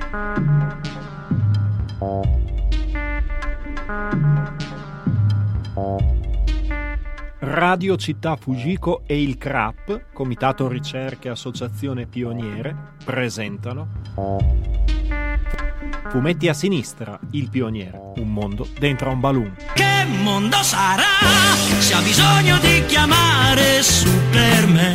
Radio Città Fujiko e il CRAP, Comitato Ricerche Associazione Pioniere, presentano Fumetti a sinistra, il pioniere, un mondo dentro un balloon. Che mondo sarà se ha bisogno di chiamare Superman?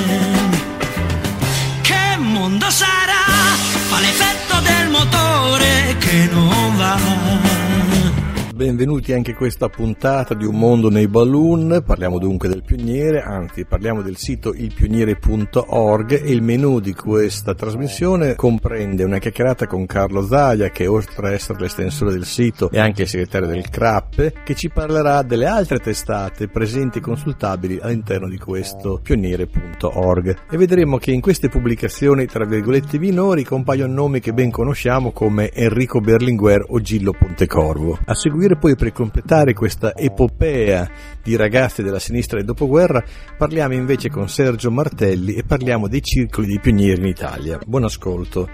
Che mondo sarà? Fa l'effetto del motore che non va. Benvenuti anche a questa puntata di Un mondo nei balloon. Parliamo dunque del pioniere, anzi parliamo del sito ilpioniere.org, e il menù di questa trasmissione comprende una chiacchierata con Carlo Zaia, che oltre a essere l'estensore del sito è anche il segretario del CRAP, che ci parlerà delle altre testate presenti e consultabili all'interno di questo pioniere.org, e vedremo che in queste pubblicazioni tra virgolette minori compaiono nomi che ben conosciamo come Enrico Berlinguer o Gillo Pontecorvo. A seguire poi, per completare questa epopea di ragazzi della sinistra del dopoguerra, parliamo invece con Sergio Martelli e parliamo dei circoli di pionieri in Italia. Buon ascolto.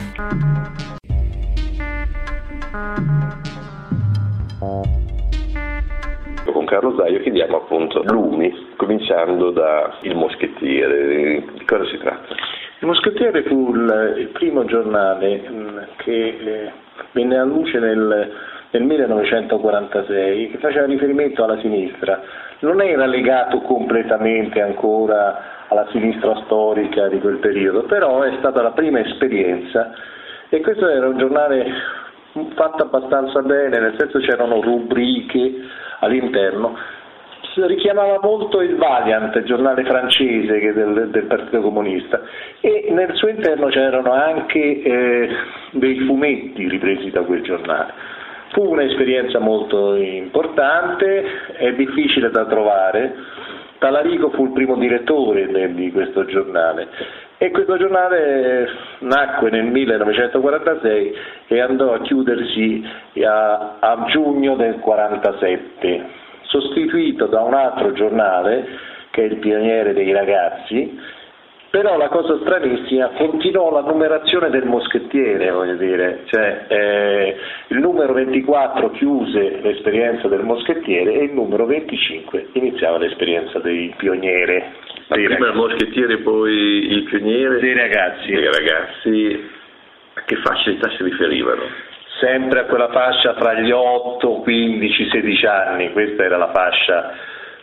Con Carlo Zaia chiediamo appunto lumi, cominciando da Il Moschettiere. Di cosa si tratta? Il Moschettiere fu il primo giornale che venne a luce nel 1946, che faceva riferimento alla sinistra. Non era legato completamente ancora alla sinistra storica di quel periodo, però è stata la prima esperienza, e questo era un giornale fatto abbastanza bene, nel senso c'erano rubriche all'interno. Richiamava molto il Valiant, il giornale francese del Partito Comunista, e nel suo interno c'erano anche dei fumetti ripresi da quel giornale. Fu un'esperienza molto importante, è difficile da trovare. Talarico fu il primo direttore di questo giornale, e questo giornale nacque nel 1946 e andò a chiudersi a giugno del 1947, sostituito da un altro giornale che è Il Pioniere dei Ragazzi. Però la cosa stranissima, continuò la numerazione del Moschettiere, voglio dire, cioè il numero 24 chiuse l'esperienza del Moschettiere e il numero 25 iniziava l'esperienza dei Pioniere. Prima il Moschettiere, poi il Pioniere dei Ragazzi. Dei Ragazzi, a che fascia di età si riferivano? Sempre a quella fascia tra gli 8, 15, 16 anni, questa era la fascia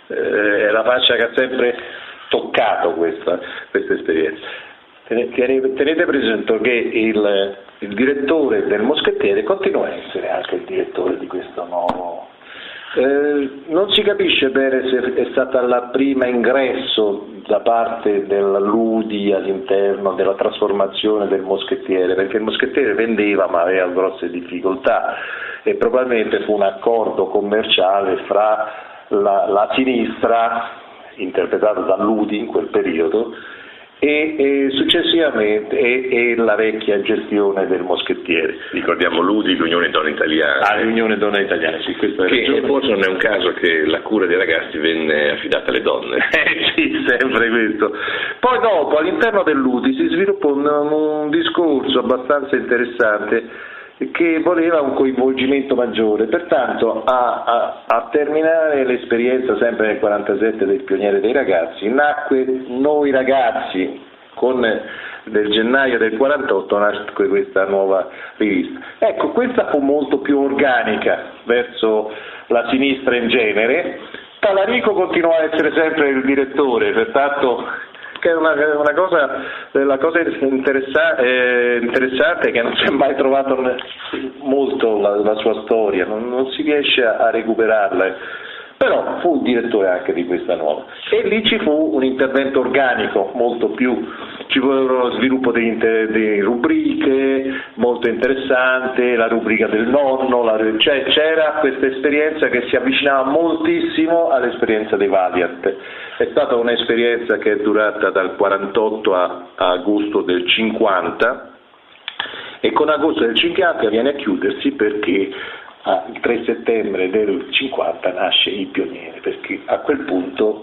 che ha sempre toccato questa esperienza. Tenete presente che il direttore del Moschettiere continua a essere anche il direttore di questo nuovo. Non si capisce bene se è stata la prima ingresso da parte della Ludi all'interno della trasformazione del Moschettiere, perché il Moschettiere vendeva ma aveva grosse difficoltà, e probabilmente fu un accordo commerciale fra la sinistra, interpretato da Ludi in quel periodo, e successivamente e la vecchia gestione del Moschettiere. Ricordiamo Ludi, l'Unione Donne Italiane. L'Unione Donne Italiane, sì, questo è che forse non è un caso che la cura dei ragazzi venne affidata alle donne. Sì, sempre questo. Poi dopo, all'interno del Ludi si sviluppò un discorso abbastanza interessante che voleva un coinvolgimento maggiore, pertanto a terminare l'esperienza sempre nel 47 del Pioniere dei Ragazzi nacque Noi Ragazzi, del gennaio del 48 nacque questa nuova rivista. Ecco, questa fu molto più organica verso la sinistra in genere. Talarico continuò a essere sempre il direttore, pertanto che è una cosa interessante, che non si è mai trovato molto la sua storia, non si riesce a recuperarla, però fu direttore anche di questa nuova, e lì ci fu un intervento organico molto più, ci fu uno sviluppo di rubriche molto interessante, la rubrica del nonno, cioè c'era questa esperienza che si avvicinava moltissimo all'esperienza dei Valiant. È stata un'esperienza che è durata dal 48 a agosto del 50, e con agosto del 50 viene a chiudersi perché il 3 settembre del 50 nasce Il Pioniere, perché a quel punto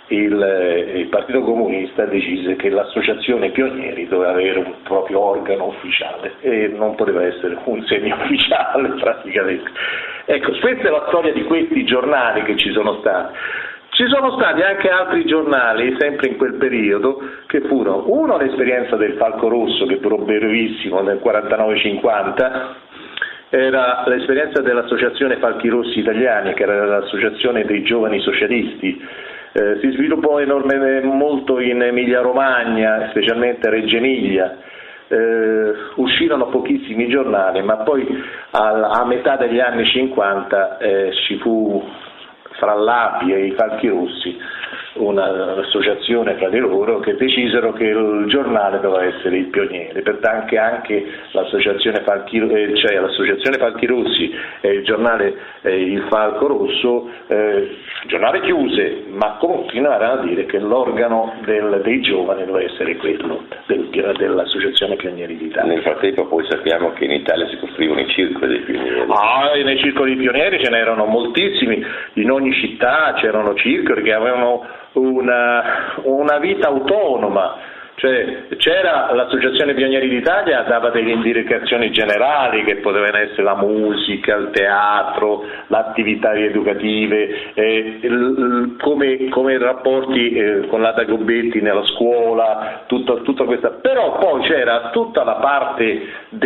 il Partito Comunista decise che l'Associazione Pionieri doveva avere un proprio organo ufficiale e non poteva essere un semi-ufficiale praticamente. Ecco, questa è la storia di questi giornali che ci sono stati. Ci sono stati anche altri giornali, sempre in quel periodo, che furono, uno l'esperienza del Falco Rosso, che durò brevissimo, nel 49-50, era l'esperienza dell'Associazione Falchi Rossi Italiani, che era l'Associazione dei Giovani Socialisti. Si sviluppò molto in Emilia-Romagna, specialmente a Reggio Emilia. Uscirono pochissimi giornali, ma poi a metà degli anni 50 ci fu fra l'API e i Falchi Rossi un'associazione fra di loro che decisero che il giornale doveva essere il Pioniere, pertanto anche l'associazione Falchi Rossi e il giornale il Falco Rosso, giornale chiuse, ma continuarono a dire che l'organo dei giovani doveva essere quello dell'associazione Pionieri d'Italia. Nel frattempo poi sappiamo che in Italia si costruivano i circoli dei pionieri. Nei circoli pionieri ce n'erano moltissimi, in ogni città c'erano circoli che avevano una vita autonoma, cioè c'era l'Associazione Pionieri d'Italia, dava delle indicazioni generali che potevano essere la musica, il teatro, le attività educative, come rapporti con la Dagobetti nella scuola, tutta questa, però poi c'era tutta la parte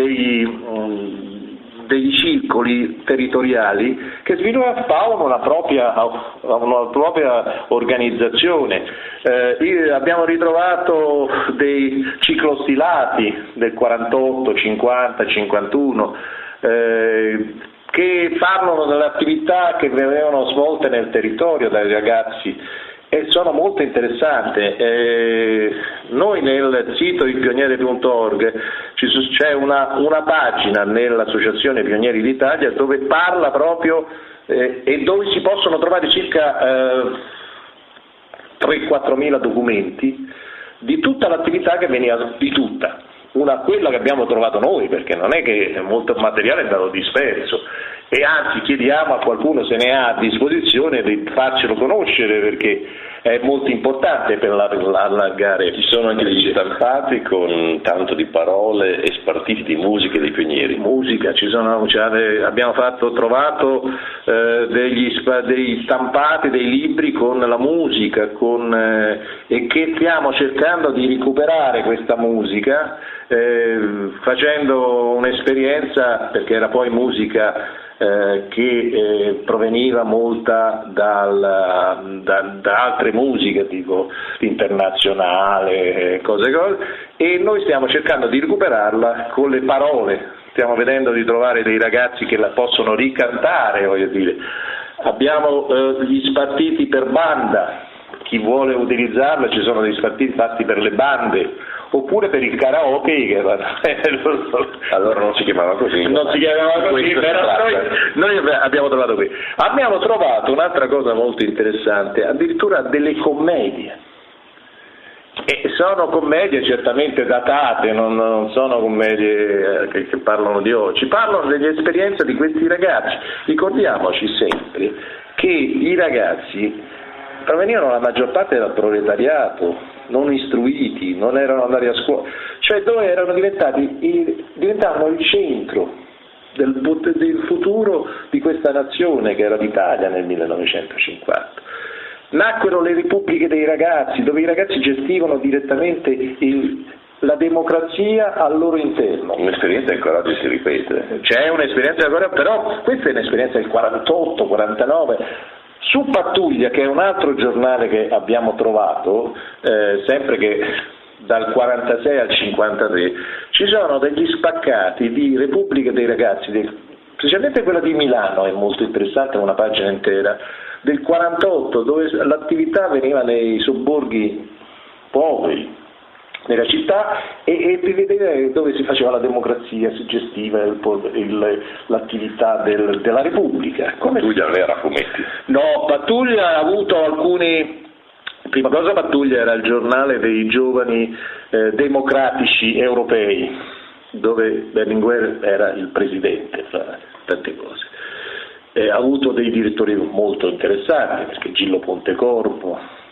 dei circoli territoriali che sviluppavano una propria organizzazione. Abbiamo ritrovato dei ciclostilati del 48, 50, 51 che parlano delle attività che venivano svolte nel territorio dai ragazzi e sono molto interessanti. Noi nel sito ilpioniere.org c'è una pagina nell'Associazione Pionieri d'Italia dove parla proprio e dove si possono trovare circa 3-4 mila documenti di tutta l'attività che veniva, di tutta. Quella che abbiamo trovato noi, perché non è che molto materiale è andato disperso, e anzi chiediamo a qualcuno se ne ha a disposizione di farcelo conoscere, perché è molto importante per allargare. Ci sono anche degli stampati con tanto di parole e spartiti di musica dei pionieri. Musica, abbiamo trovato dei stampati, dei libri con la musica, e che stiamo cercando di recuperare questa musica, facendo un'esperienza, perché era poi musica che proveniva molta da altre musiche tipo internazionale, cose, e noi stiamo cercando di recuperarla con le parole, stiamo vedendo di trovare dei ragazzi che la possono ricantare, voglio dire. Abbiamo gli spartiti per banda, chi vuole utilizzarla, ci sono degli spartiti fatti per le bande oppure per il karaoke, allora non si chiamava così. Non si chiamava così, però noi abbiamo trovato qui. Abbiamo trovato un'altra cosa molto interessante, addirittura delle commedie. E sono commedie certamente datate, non sono commedie che parlano di oggi, parlano delle esperienze di questi ragazzi. Ricordiamoci sempre che i ragazzi provenivano la maggior parte dal proletariato, non istruiti, non erano andati a scuola, cioè dove diventavano il centro del futuro di questa nazione che era l'Italia nel 1950. Nacquero le repubbliche dei ragazzi, dove i ragazzi gestivano direttamente la democrazia al loro interno. Un'esperienza che ancora oggi si ripete. C'è un'esperienza ancora, però questa è un'esperienza del 48, 49. Su Pattuglia, che è un altro giornale che abbiamo trovato, sempre che dal 46 al 53, ci sono degli spaccati di repubbliche dei ragazzi, specialmente quella di Milano è molto interessante, una pagina intera, del 48, dove l'attività veniva nei sobborghi poveri nella città e si vedeva dove si faceva la democrazia, si gestiva l'attività della Repubblica. Pattuglia non era fumetti? No, Pattuglia ha avuto alcuni. Prima cosa, Pattuglia era il giornale dei giovani democratici europei, dove Berlinguer era il presidente, fra tante cose. Ha avuto dei direttori molto interessanti, perché Gillo Pontecorvo,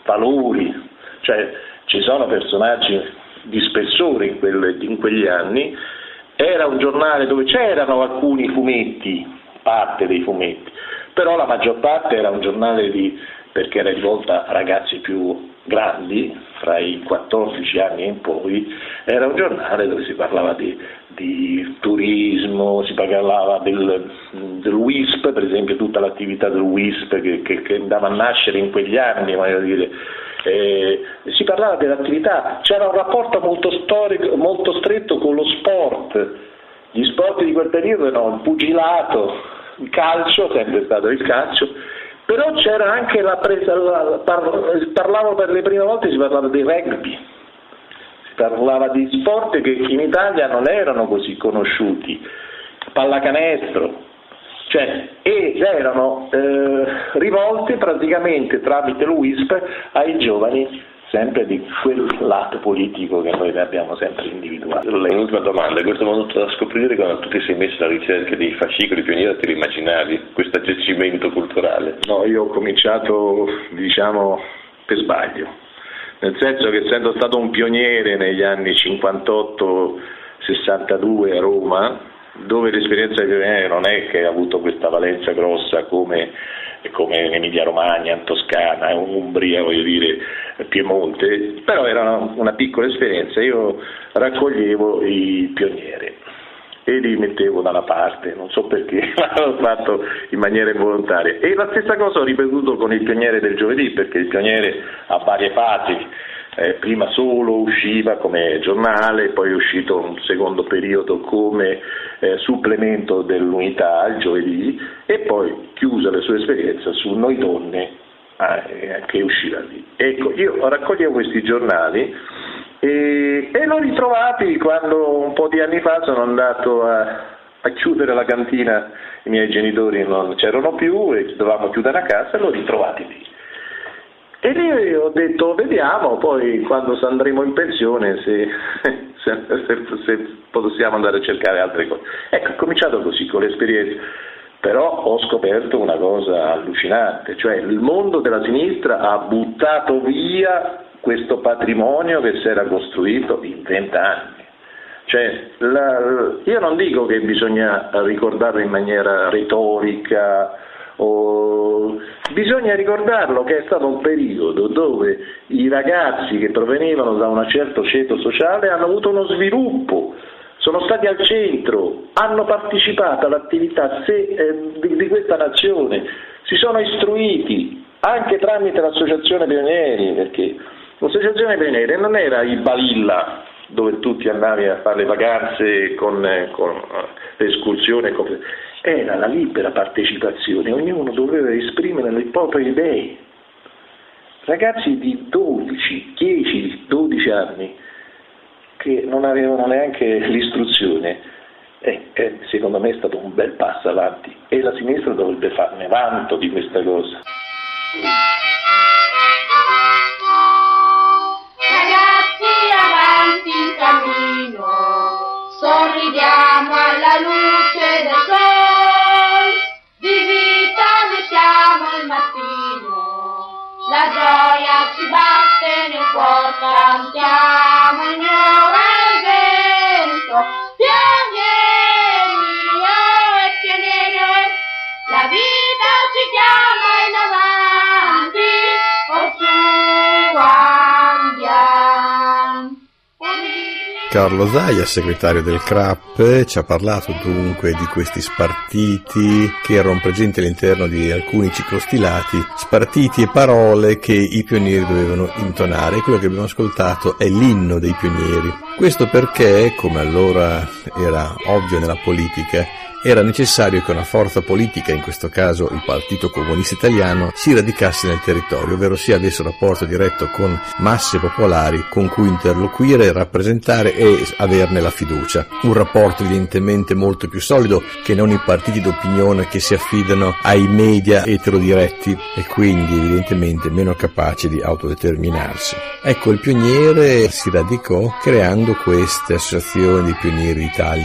valori, cioè ci sono personaggi di spessore in quegli anni. Era un giornale dove c'erano alcuni fumetti, parte dei fumetti, però la maggior parte era un giornale perché era rivolta a ragazzi più grandi, fra i 14 anni e in poi. Era un giornale dove si parlava di turismo, si parlava del WISP, per esempio tutta l'attività del WISP che andava a nascere in quegli anni, voglio dire. Si parlava dell'attività, c'era un rapporto molto storico, molto stretto con lo sport. Gli sport di quel periodo erano il pugilato, il calcio, sempre stato il calcio, però c'era anche parlavo per le prime volte, si parlava di rugby, si parlava di sport che in Italia non erano così conosciuti, pallacanestro, ed erano rivolti praticamente tramite il WISP ai giovani, sempre di quel lato politico che noi abbiamo sempre individuato. L'ultima domanda, questo modo da scoprire quando tu ti sei messo alla ricerca dei fascicoli pionieri, te lo immaginavi, questo aggiacimento culturale? No, io ho cominciato, per sbaglio, nel senso che essendo stato un pioniere negli anni 58-62 a Roma, dove l'esperienza di pioniere non è che ha avuto questa valenza grossa come in Emilia Romagna, in Toscana, in Umbria, voglio dire, Piemonte, però era una piccola esperienza. Io raccoglievo i pionieri e li mettevo da una parte, non so perché, l'ho fatto in maniera involontaria. E la stessa cosa ho ripetuto con il pioniere del giovedì, perché il pioniere ha varie fasi. Prima solo usciva come giornale, poi è uscito un secondo periodo come supplemento dell'Unità il giovedì, e poi chiusa le sue esperienze su Noi Donne che usciva lì. Ecco, io raccoglievo questi giornali e l'ho ritrovati quando un po' di anni fa sono andato a chiudere la cantina, i miei genitori non c'erano più e dovevamo chiudere la casa, e l'ho ritrovati lì. E lì ho detto, vediamo poi quando andremo in pensione se possiamo andare a cercare altre cose. Ecco, ho cominciato così con l'esperienza, però ho scoperto una cosa allucinante, cioè il mondo della sinistra ha buttato via questo patrimonio che si era costruito in 20 anni. Cioè, io non dico che bisogna ricordarlo in maniera retorica, bisogna ricordarlo che è stato un periodo dove i ragazzi che provenivano da un certo ceto sociale hanno avuto uno sviluppo, sono stati al centro, hanno partecipato all'attività di questa nazione, si sono istruiti anche tramite l'associazione Pionieri, perché l'associazione Pionieri non era il Balilla dove tutti andavi a fare le vacanze con le escursioni, era la libera partecipazione, ognuno doveva esprimere le proprie idee. Ragazzi di 10, 12 anni che non avevano neanche l'istruzione, secondo me è stato un bel passo avanti e la sinistra dovrebbe farne vanto di questa cosa. Ragazzi, avanti in cammino, sorridiamo alla luce del sole, di vita ne siamo il mattino, la gioia ci batte nel cuore, cantiamo il nuovo vento, pionieri, oh, pionieri, la vita ci chiama in avanti, oh, su andiamo. Carlo Zaia, segretario del CRAP, ci ha parlato dunque di questi spartiti che erano presenti all'interno di alcuni ciclostilati, spartiti e parole che i pionieri dovevano intonare. Quello che abbiamo ascoltato è l'inno dei pionieri. Questo perché, come allora era ovvio nella politica, era necessario che una forza politica, in questo caso il Partito Comunista Italiano, si radicasse nel territorio, ovvero sia avesse un rapporto diretto con masse popolari con cui interloquire, rappresentare e averne la fiducia. Un rapporto evidentemente molto più solido che non i partiti d'opinione che si affidano ai media eterodiretti e quindi evidentemente meno capaci di autodeterminarsi. Ecco, il pioniere si radicò creando queste associazioni di pionieri d'Italia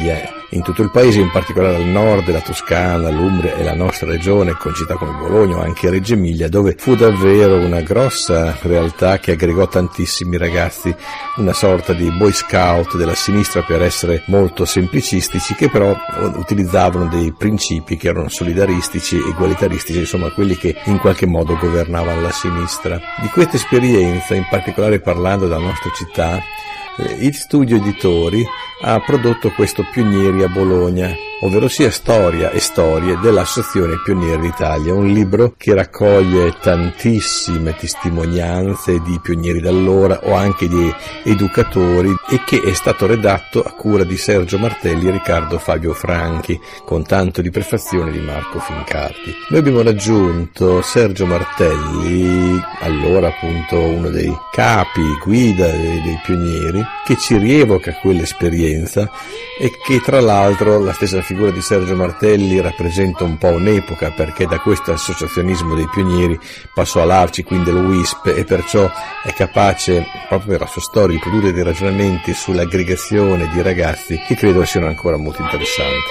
in tutto il paese, in particolare al nord, la Toscana, l'Umbria e la nostra regione, con città come Bologna o anche Reggio Emilia, dove fu davvero una grossa realtà che aggregò tantissimi ragazzi, una sorta di boy scout della sinistra, per essere molto semplicistici, che però utilizzavano dei principi che erano solidaristici, egualitaristici, insomma quelli che in qualche modo governavano la sinistra. Di questa esperienza, in particolare parlando della nostra città, il studio editori ha prodotto questo Pionieri a Bologna, ovvero sia storia e storie dell'Associazione Pionieri d'Italia, un libro che raccoglie tantissime testimonianze di pionieri d'allora o anche di educatori, e che è stato redatto a cura di Sergio Martelli e Riccardo Fabio Franchi, con tanto di prefazione di Marco Fincardi. Noi abbiamo raggiunto Sergio Martelli, allora appunto uno dei capi, guida dei pionieri, che ci rievoca quell'esperienza e che tra l'altro la stessa figura di Sergio Martelli rappresenta un po' un'epoca, perché da questo associazionismo dei pionieri passò all'ARCI, quindi allo WISP, e perciò è capace proprio per la sua storia di produrre dei ragionamenti sull'aggregazione di ragazzi che credo siano ancora molto interessanti.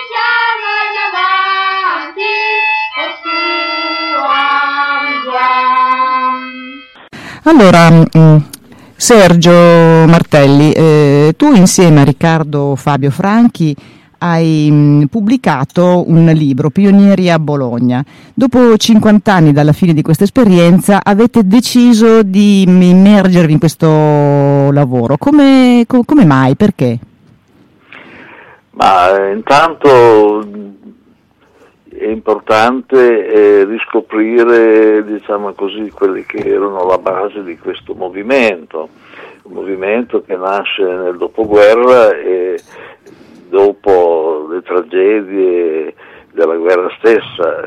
Allora, Sergio Martelli, tu insieme a Riccardo Fabio Franchi hai pubblicato un libro, Pionieri a Bologna. Dopo 50 anni dalla fine di questa esperienza avete deciso di immergervi in questo lavoro. Come mai? Perché? Ma intanto è importante riscoprire, diciamo così, quelli che erano la base di questo movimento, un movimento che nasce nel dopoguerra e dopo le tragedie della guerra stessa,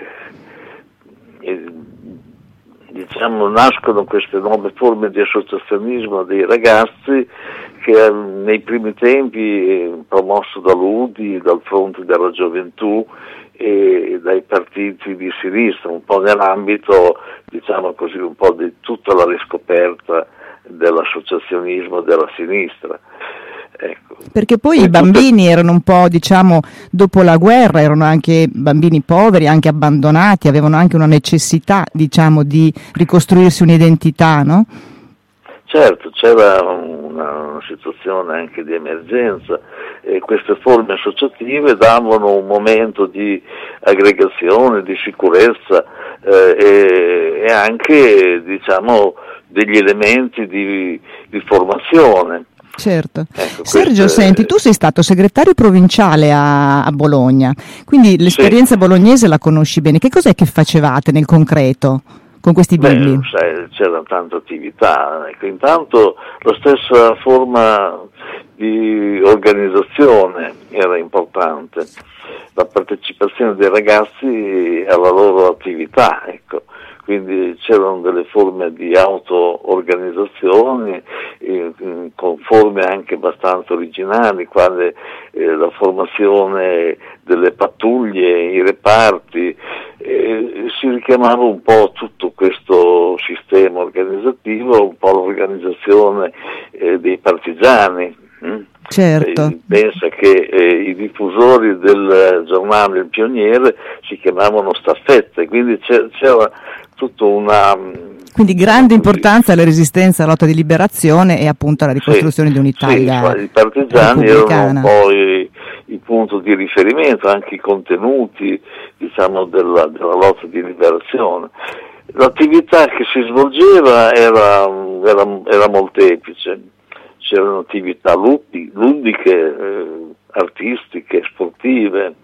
diciamo nascono queste nuove forme di associazionismo dei ragazzi che nei primi tempi, promosso dall'UDI, dal Fronte della Gioventù e dai partiti di sinistra, un po' nell'ambito, diciamo così, un po' di tutta la riscoperta dell'associazionismo della sinistra. Ecco. Perché poi i bambini erano un po', diciamo, dopo la guerra, erano anche bambini poveri, anche abbandonati, avevano anche una necessità, diciamo, di ricostruirsi un'identità, no? Certo, c'era una situazione anche di emergenza e queste forme associative davano un momento di aggregazione, di sicurezza e anche, diciamo, degli elementi di formazione. Certo. Ecco, Sergio, senti, tu sei stato segretario provinciale a Bologna, quindi l'esperienza bolognese la conosci bene. Che cos'è che facevate nel concreto con questi bimbi? C'era tanta attività. Ecco, intanto la stessa forma di organizzazione era importante, la partecipazione dei ragazzi alla loro attività, ecco. Quindi c'erano delle forme di auto-organizzazione con forme anche abbastanza originali, quale la formazione delle pattuglie, i reparti, si richiamava un po' tutto questo sistema organizzativo, un po' l'organizzazione dei partigiani. Certo. Pensa che i diffusori del giornale Il Pioniere si chiamavano staffette, quindi c'era tutta una... Quindi grande importanza alla resistenza, alla lotta di liberazione e appunto alla ricostruzione di un'Italia. Sì, i partigiani erano poi il punto di riferimento, anche i contenuti, diciamo, della lotta di liberazione. L'attività che si svolgeva era molteplice. C'erano attività ludiche, artistiche, sportive,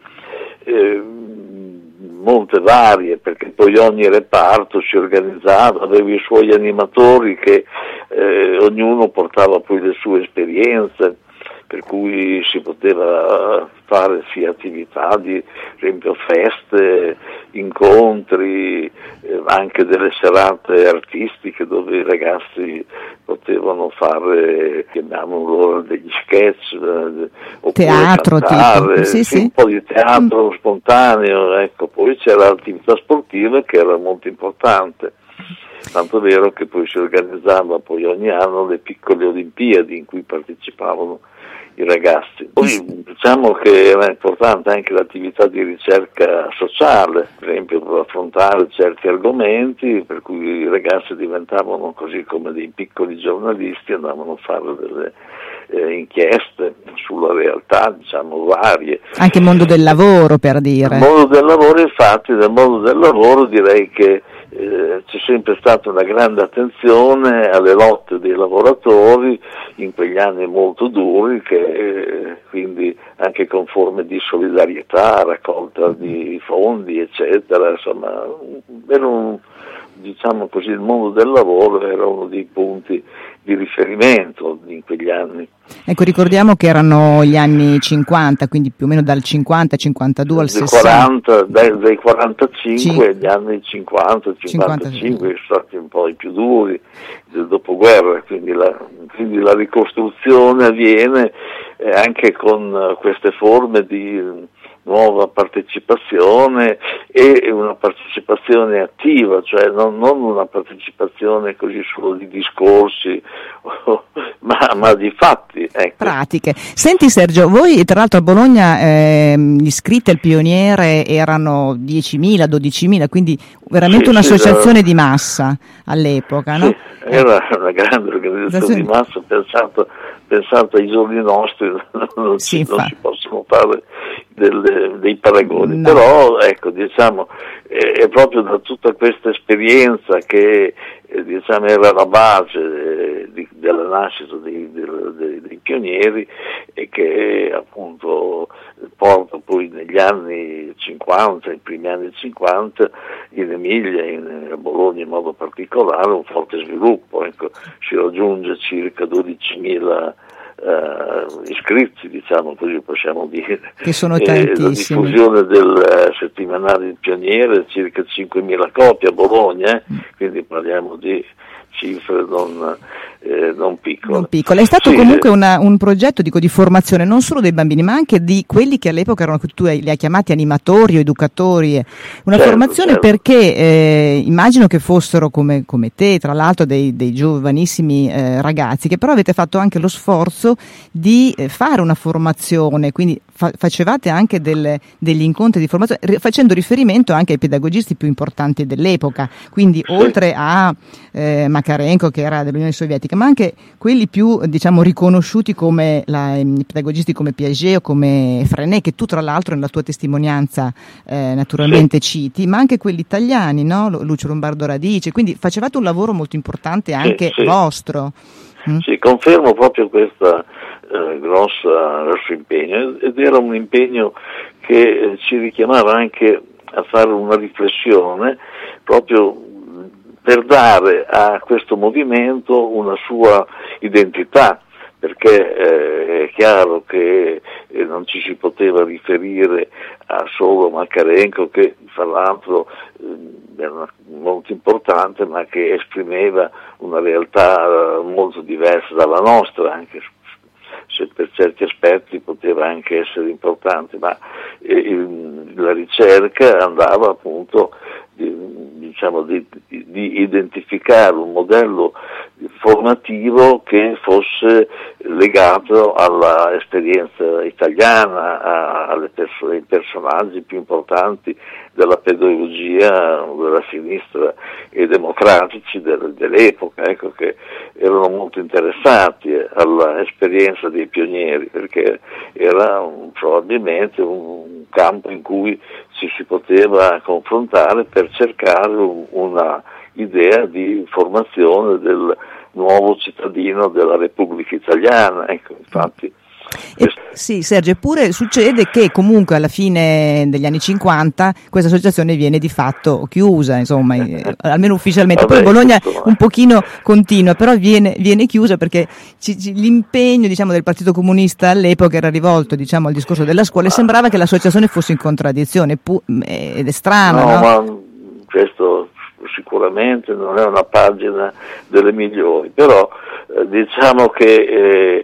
molte varie, perché poi ogni reparto si organizzava, aveva i suoi animatori che ognuno portava poi le sue esperienze, per cui si poteva fare sia attività di, per esempio, feste, incontri, anche delle serate artistiche dove i ragazzi potevano fare, chiamiamolo loro, degli sketch, oppure teatro, cantare, sì. Un po' di teatro spontaneo, ecco. Poi c'era l'attività sportiva che era molto importante. Tanto vero che poi si organizzava poi ogni anno le piccole Olimpiadi in cui partecipavano i ragazzi. Poi diciamo che era importante anche l'attività di ricerca sociale, per esempio per affrontare certi argomenti, per cui i ragazzi diventavano così come dei piccoli giornalisti, andavano a fare delle inchieste sulla realtà, diciamo, varie. Anche il mondo del lavoro, per dire. Il mondo del lavoro, infatti, nel mondo del lavoro direi che c'è sempre stata una grande attenzione alle lotte dei lavoratori in quegli anni molto duri, che quindi anche con forme di solidarietà, raccolta di fondi, eccetera, insomma, diciamo così, il mondo del lavoro era uno dei punti di riferimento in quegli anni. Ecco, ricordiamo che erano gli anni 50, quindi più o meno dal 50, 52 al 60. Dai 45 agli anni 50, 55, sono stati un po' i più duri del dopoguerra, quindi la ricostruzione avviene anche con queste forme di nuova partecipazione e una partecipazione attiva, cioè non una partecipazione così solo di discorsi, ma di fatti. Ecco. Pratiche. Senti Sergio, voi tra l'altro a Bologna gli iscritti al Pioniere erano 10.000, 12.000, quindi veramente un'associazione di massa all'epoca, no? Sì, era una grande organizzazione di massa, pensato ai giorni nostri non si possono fare dei paragoni, no. Però ecco, diciamo, è proprio da tutta questa esperienza che diciamo era la base della nascita dei pionieri e che appunto porta poi negli anni 50, i primi anni 50, in Emilia, a Bologna in modo particolare, un forte sviluppo. Ecco, si raggiunge circa 12.000 iscritti, diciamo così possiamo dire, che sono tantissimi. La diffusione del settimanale Il Pioniere, circa 5.000 copie a Bologna, quindi parliamo di cifre non piccole. Non piccole. È stato comunque un progetto di formazione non solo dei bambini ma anche di quelli che all'epoca erano, tu li hai chiamati animatori o educatori, una formazione perché immagino che fossero come te, tra l'altro dei giovanissimi ragazzi, che però avete fatto anche lo sforzo di fare una formazione, quindi facevate anche degli incontri di formazione facendo riferimento anche ai pedagogisti più importanti dell'epoca, quindi oltre a Makarenko, che era dell'Unione Sovietica, ma anche quelli più, diciamo, riconosciuti come i pedagogisti come Piaget o come Freinet, che tu tra l'altro nella tua testimonianza naturalmente citi, ma anche quelli italiani, no? Lucio Lombardo Radice, quindi facevate un lavoro molto importante anche vostro. Sì, confermo proprio questo grosso impegno, ed era un impegno che ci richiamava anche a fare una riflessione proprio per dare a questo movimento una sua identità, perché è chiaro che non ci si poteva riferire a solo Makarenko, che fra l'altro era molto importante, ma che esprimeva una realtà molto diversa dalla nostra, anche se per certi aspetti poteva anche essere importante, ma la ricerca andava appunto di identificare un modello formativo che fosse legato alla esperienza italiana, ai personaggi più importanti della pedagogia della sinistra e democratici dell'epoca, ecco, che erano molto interessati all'esperienza dei pionieri, perché era probabilmente un campo in cui ci si poteva confrontare per cercare una idea di formazione del nuovo cittadino della Repubblica Italiana, ecco, infatti. Sì, Sergio, eppure succede che comunque alla fine degli anni 50 questa associazione viene di fatto chiusa, insomma, almeno ufficialmente. Poi Bologna un pochino continua, però viene chiusa perché l'impegno, diciamo, del Partito Comunista all'epoca era rivolto, diciamo, al discorso della scuola e sembrava che l'associazione fosse in contraddizione, ed è strano, no? Ma questo sicuramente non è una pagina delle migliori, però diciamo che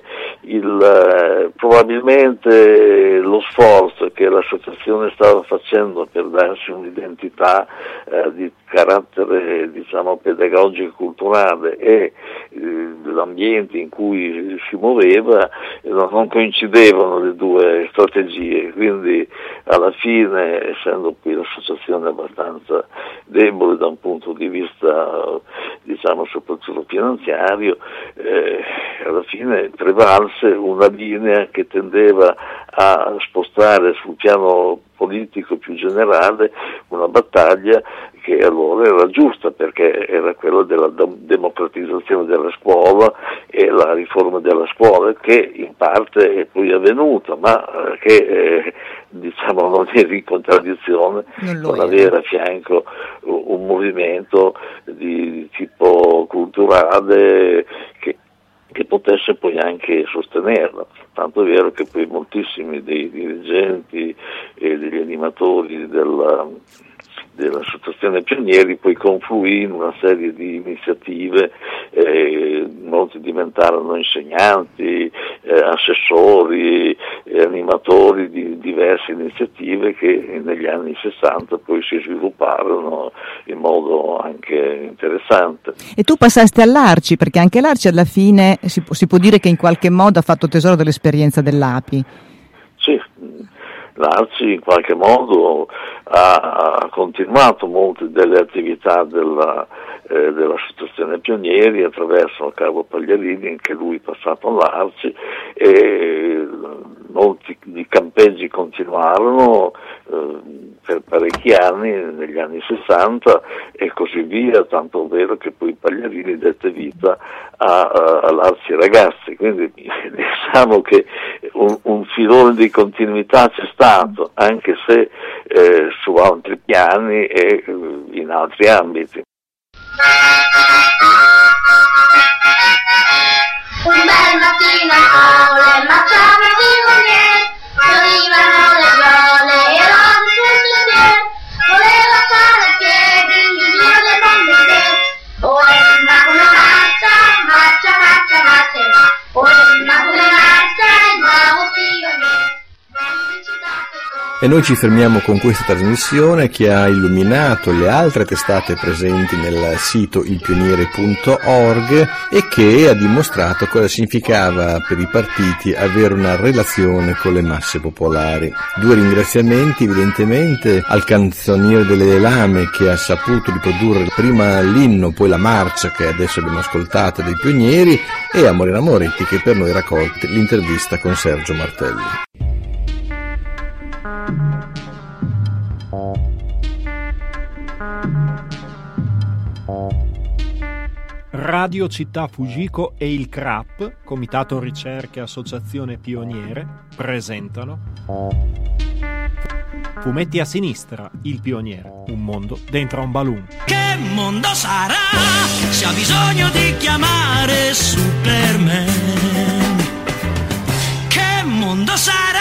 Probabilmente lo sforzo che l'associazione stava facendo per darsi un'identità di carattere, diciamo, pedagogico e culturale e l'ambiente in cui si muoveva non coincidevano le due strategie, quindi alla fine, essendo qui l'associazione abbastanza debole da un punto di vista, diciamo, soprattutto finanziario, alla fine prevalse una linea che tendeva a spostare sul piano politico più generale una battaglia che allora era giusta, perché era quella della democratizzazione della scuola e la riforma della scuola, che in parte è poi avvenuta, ma che diciamo non era in contraddizione con avere a fianco un movimento di tipo culturale che potesse poi anche sostenerla. Tanto è vero che poi moltissimi dei dirigenti e degli animatori dell'associazione Pionieri poi confluì in una serie di iniziative, molti diventarono insegnanti, assessori, animatori di diverse iniziative che negli anni 60 poi si svilupparono in modo anche interessante. E tu passasti all'Arci, perché anche l'Arci alla fine si può dire che in qualche modo ha fatto tesoro dell'esperienza dell'API. Sì, l'Arci in qualche modo ha continuato molte delle attività dell'associazione Pionieri attraverso Carlo Pagliarini, anche lui passato all'Arci, e molti di campeggi continuarono per parecchi anni, negli anni 60 e così via, tanto vero che poi Pagliarini dette vita all'Arci Ragazzi, quindi diciamo che un filone di continuità c'è stato, anche se su altri piani e in altri ambiti. Un bel mattino al sole, marciava di Pionieri, fiorivano le viole e rose sul sentiero, voleva stare a piedi in giro le bambine, poema come marcia, marcia, marcia, marcia, poema come marcia, il nuovo Pioniere. E noi ci fermiamo con questa trasmissione che ha illuminato le altre testate presenti nel sito ilpioniere.org e che ha dimostrato cosa significava per i partiti avere una relazione con le masse popolari. 2 ringraziamenti evidentemente al canzoniere delle Lame, che ha saputo riprodurre prima l'inno, poi la marcia che adesso abbiamo ascoltato dei Pionieri, e a Morena Moretti che per noi raccolse l'intervista con Sergio Martelli. Radio Città Fujiko e il CRAP, Comitato Ricerche Associazione Pioniere, presentano Fumetti a sinistra, Il Pioniere, un mondo dentro a un balloon. Che mondo sarà se ha bisogno di chiamare Superman? Che mondo sarà